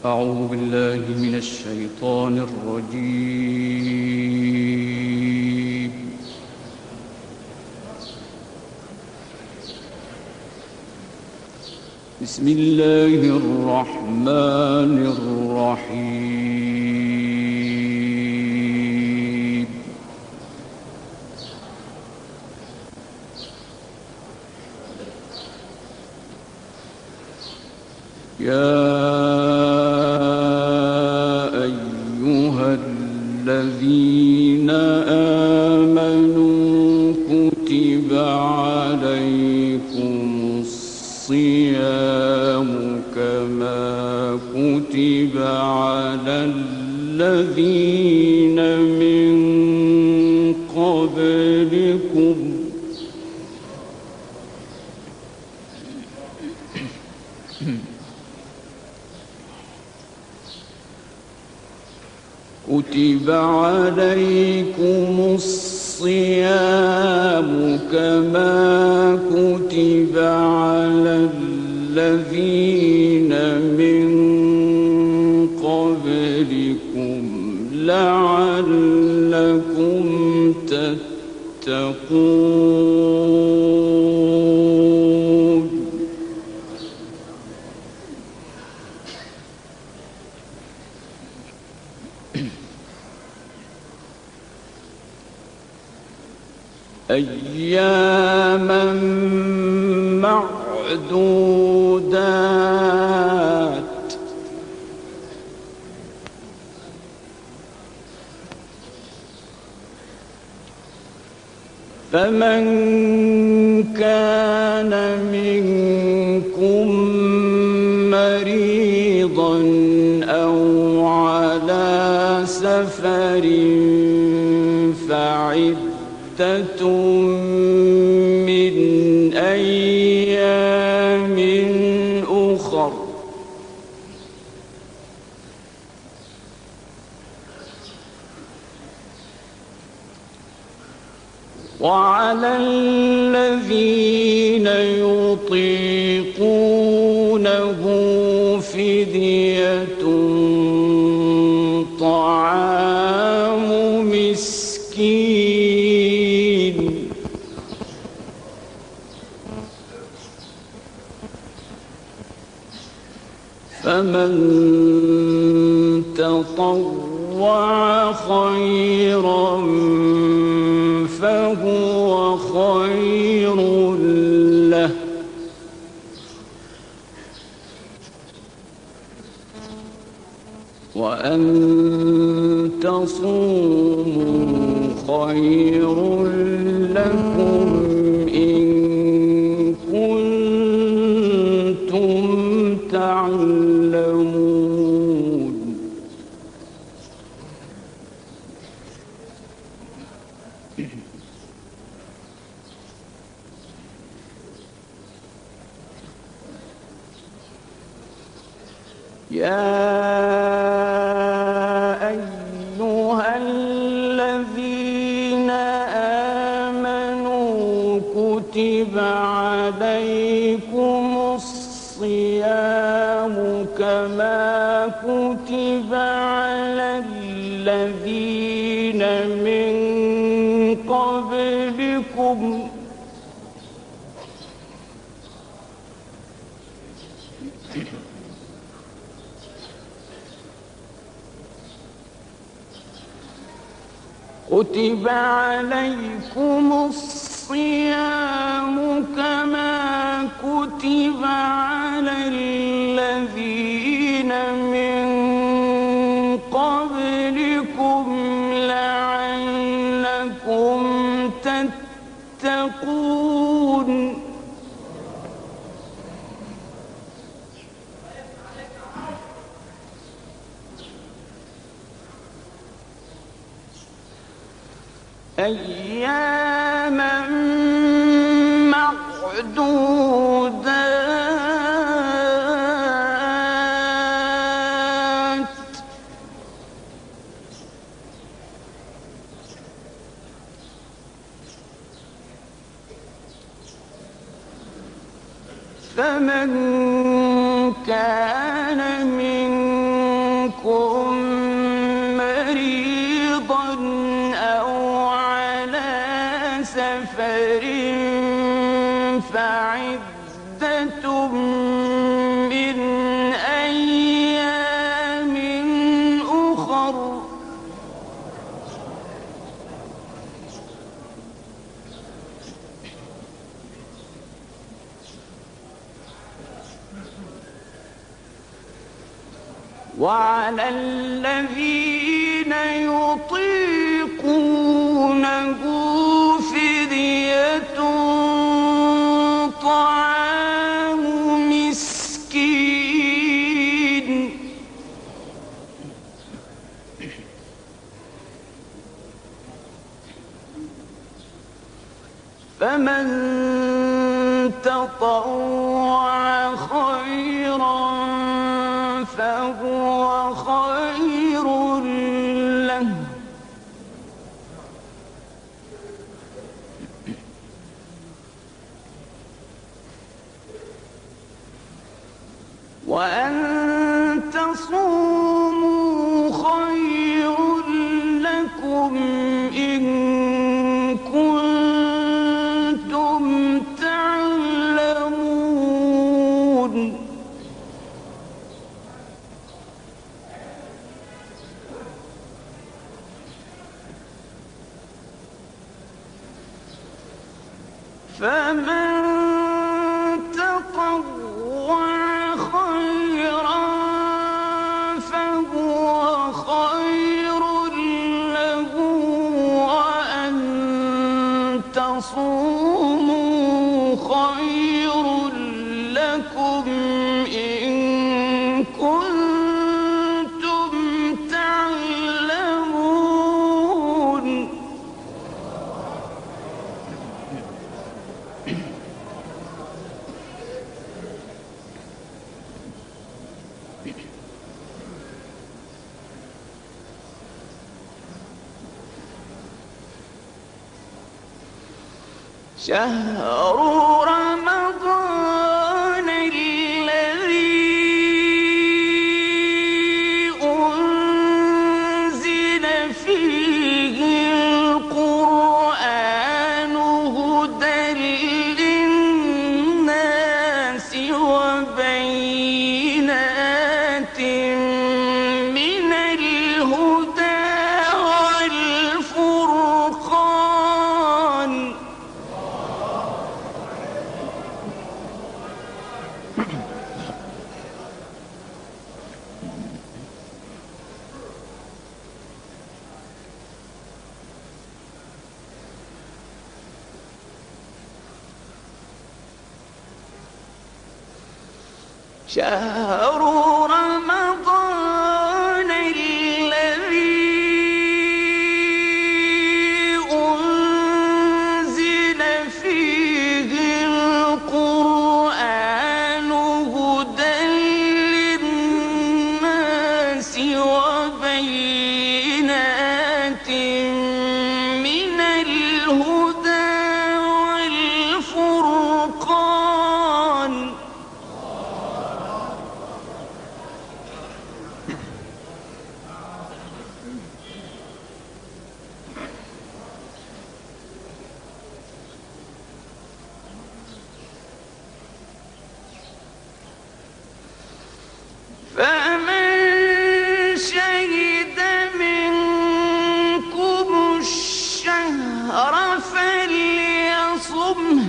أعوذ بالله من الشيطان الرجيم. بسم الله الرحمن الرحيم. يا أيها الذين آمنوا كتب عليكم الصيام كما كتب على الذين من قبلكم كتب عليكم الصيام كما كتب على الذين من قبلكم لعلكم تتقون. أياما معدودات فمن كان منكم مريضا أو على سفر فعدة من أيام أخر وعلى الذين يطيقونه فدية طعام مسكين فمن تطوع خيرا فهو خير له وأن تصوموا خير لكم إن كنتم تعلمون. يا أيها الذين آمنوا كتب عليكم الصيام كما كتب على الذين من قبلكم كتب عليكم الصيام كما كتب على الذين من قبلكم لعلكم تتقون. أياما معدودات فمن كان منكم من أيام أخر وعلى الذين يطيقونه فدية طعام مسكين فمن تطوع خيرا فهو خير له وأن تصوموا خير لكم إن كنتم تعلمون فمن تطوع خيرا فهو خير له وأن تصوموا خير لكم إن كنتم تعلمون شهر رمضان الذي أنزل فيه القرآن هدى للناس وبينات من الهدى والفرقان شهر رمضان الذي أنزل فيه القرآن هدى للناس وبينات من الهدى والفرقان فمن شهد منكم الشهر فليصمه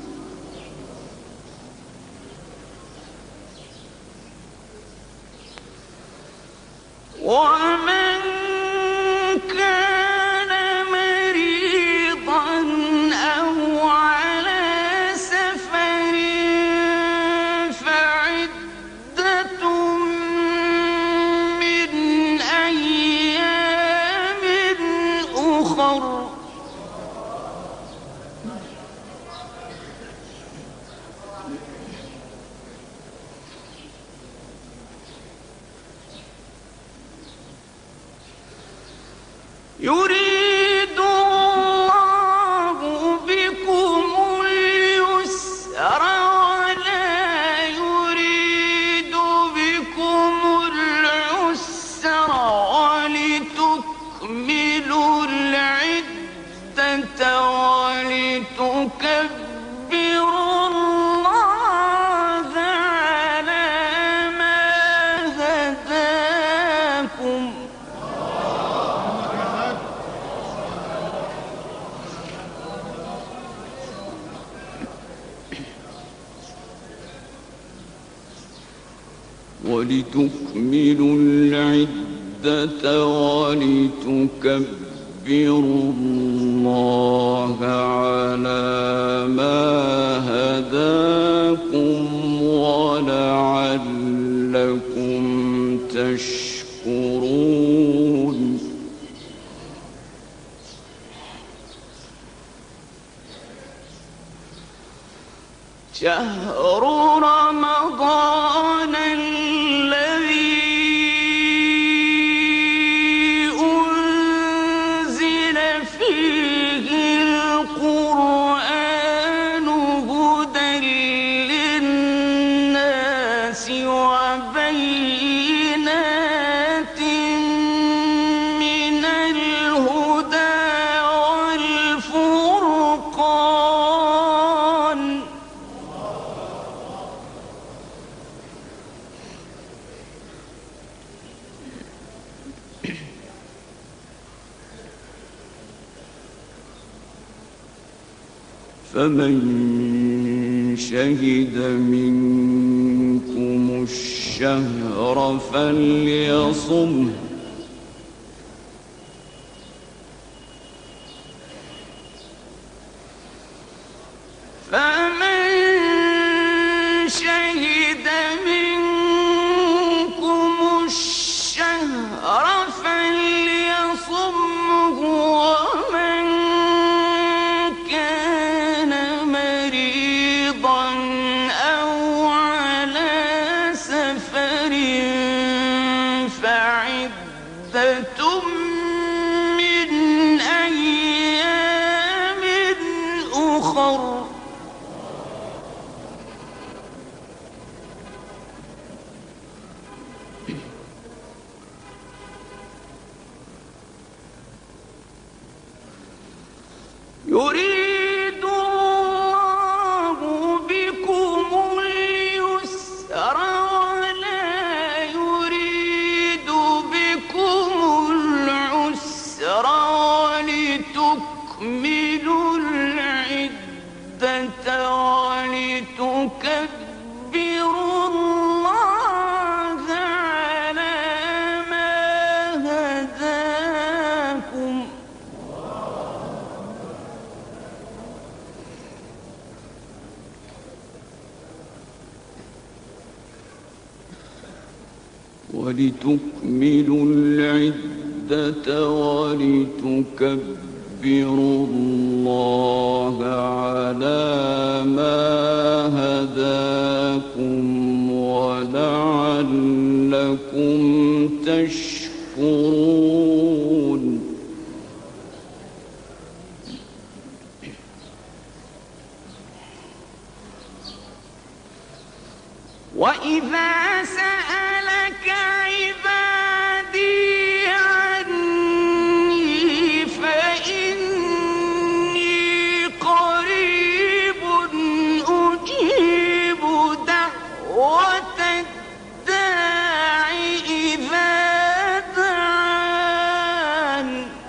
ومن كان مريضا أو على سفر فعدة من أيام أخر يريد الله بكم اليسر ولا يريد بكم العسر ولتكملوا العدة ولتكبروا الله على ولتكملوا العدة ولتكبروا الله على ما هداكم ولعلكم تشكرون. شهر رمضان الذي أنزل فيه القرآن هدى للناس وبينات من الهدى والفرقان. فمن شهد منكم الشهر فليصمه. فمن شهد منكم الشهر فليصمه ومن كان مريضا أو على سفر فعدة من أيام أخر. يريد الله بكم اليسر ولا يريد بكم العسر ولتكملوا العدة ولتكبروا الله على ما هداكم ولتكملوا العدة ولتكبروا الله على ما هداكم ولعلكم تشكرون. وإذا سألك عبادي عني فإني قريب أجيب دعوة الداع إذا دعان.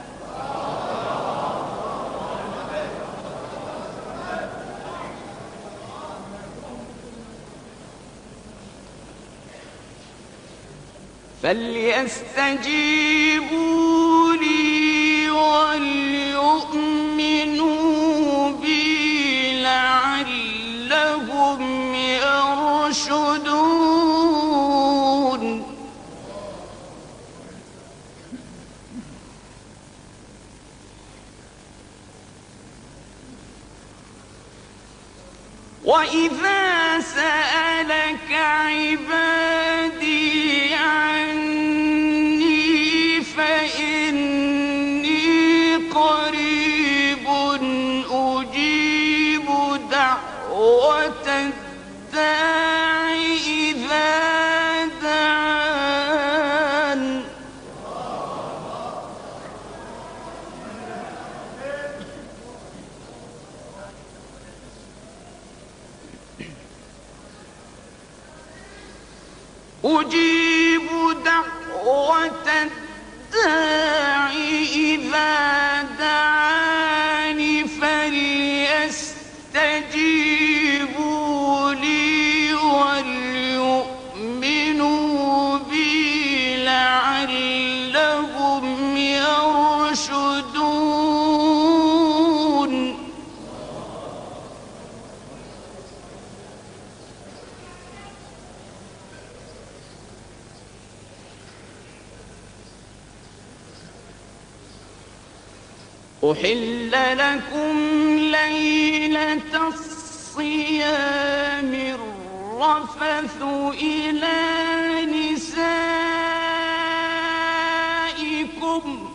فليستجيبوا لي وليؤمنوا بي لعلهم يرشدون. وإذا سألك عبادي عني فإني قريب أجيب دعوة الداع إذا دعان. أجيب دعوة الداع إذا دعان فليستجيبوا لي وليؤمنوا أحل لكم ليلة الصيام الرفث إلى نسائكم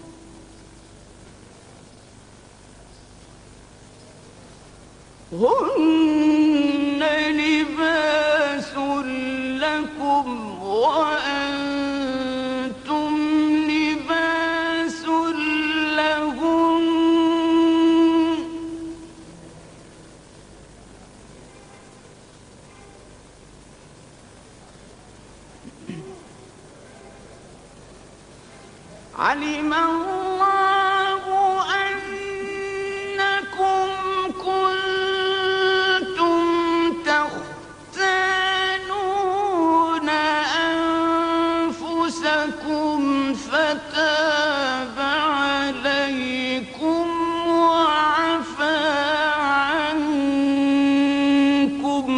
هن لباس لكم وأنتم لباس لهن علم الله أنكم كنتم تختانون أنفسكم فتاب عليكم وعفى عنكم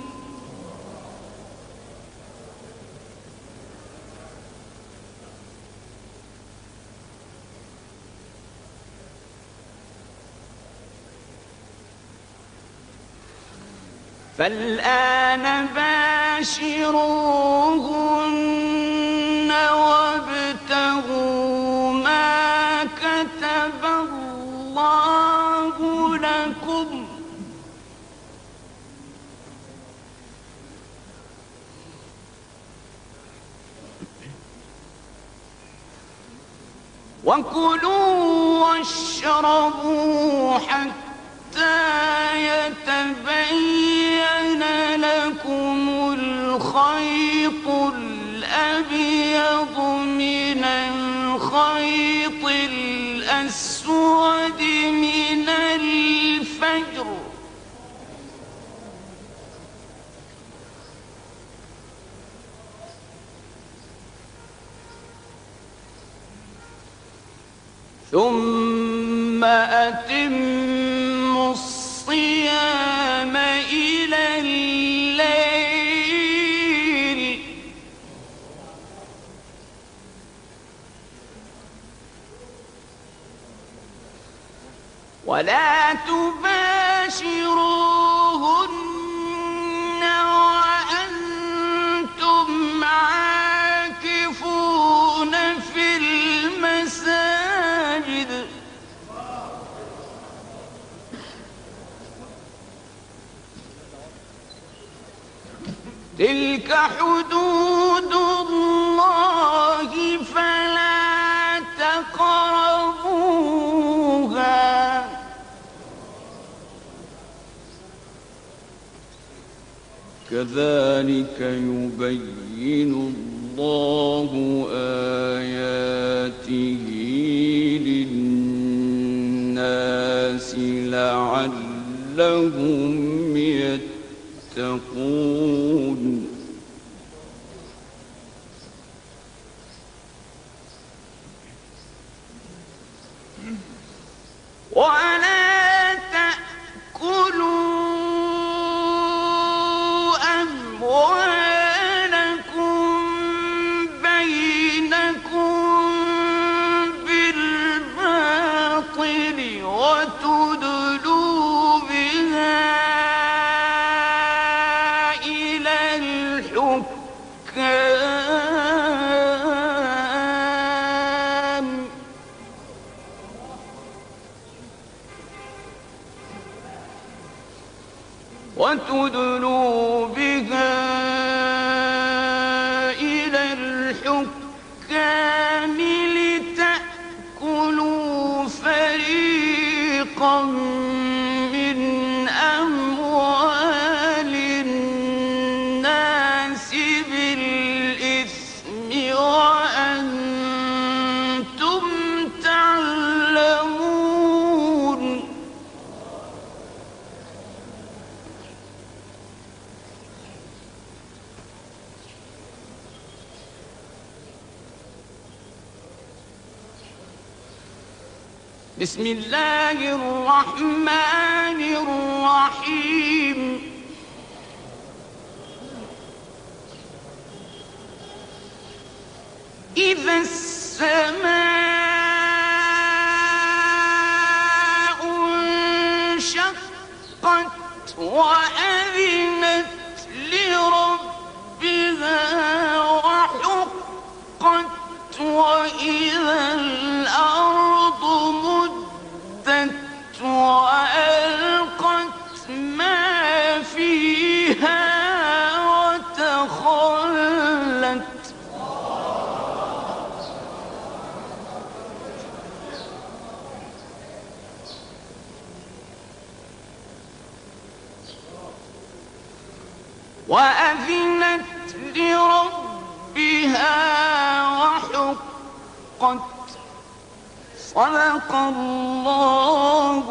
فالآن باشروهن وابتغوا ما كتب الله لكم وكلوا واشربوا حتى يتبين لكم الخيط الأبيض من الخيط الأسود من الفجر ثم أتموا الصيام إلى الليل ولا تباشروهن وأنتم عاكفون في المساجد تلك حدود الله فلا تقربوها كذلك يبين الله آياته للناس لعلهم يتقون ولا تأكلوا أموالكم بينكم بالباطل وتدلوا بها إلى الحكام لتأكلوا فريقا من أموال الناس بالإثم وأنتم تعلمون بسم الله الرحمن الرحيم إذا السماء وأذنت لربها وحقت. صدق الله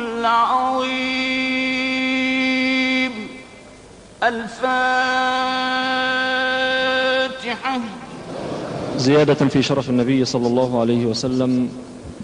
العظيم. الفاتحة. زيادة في شرف النبي صلى الله عليه وسلم: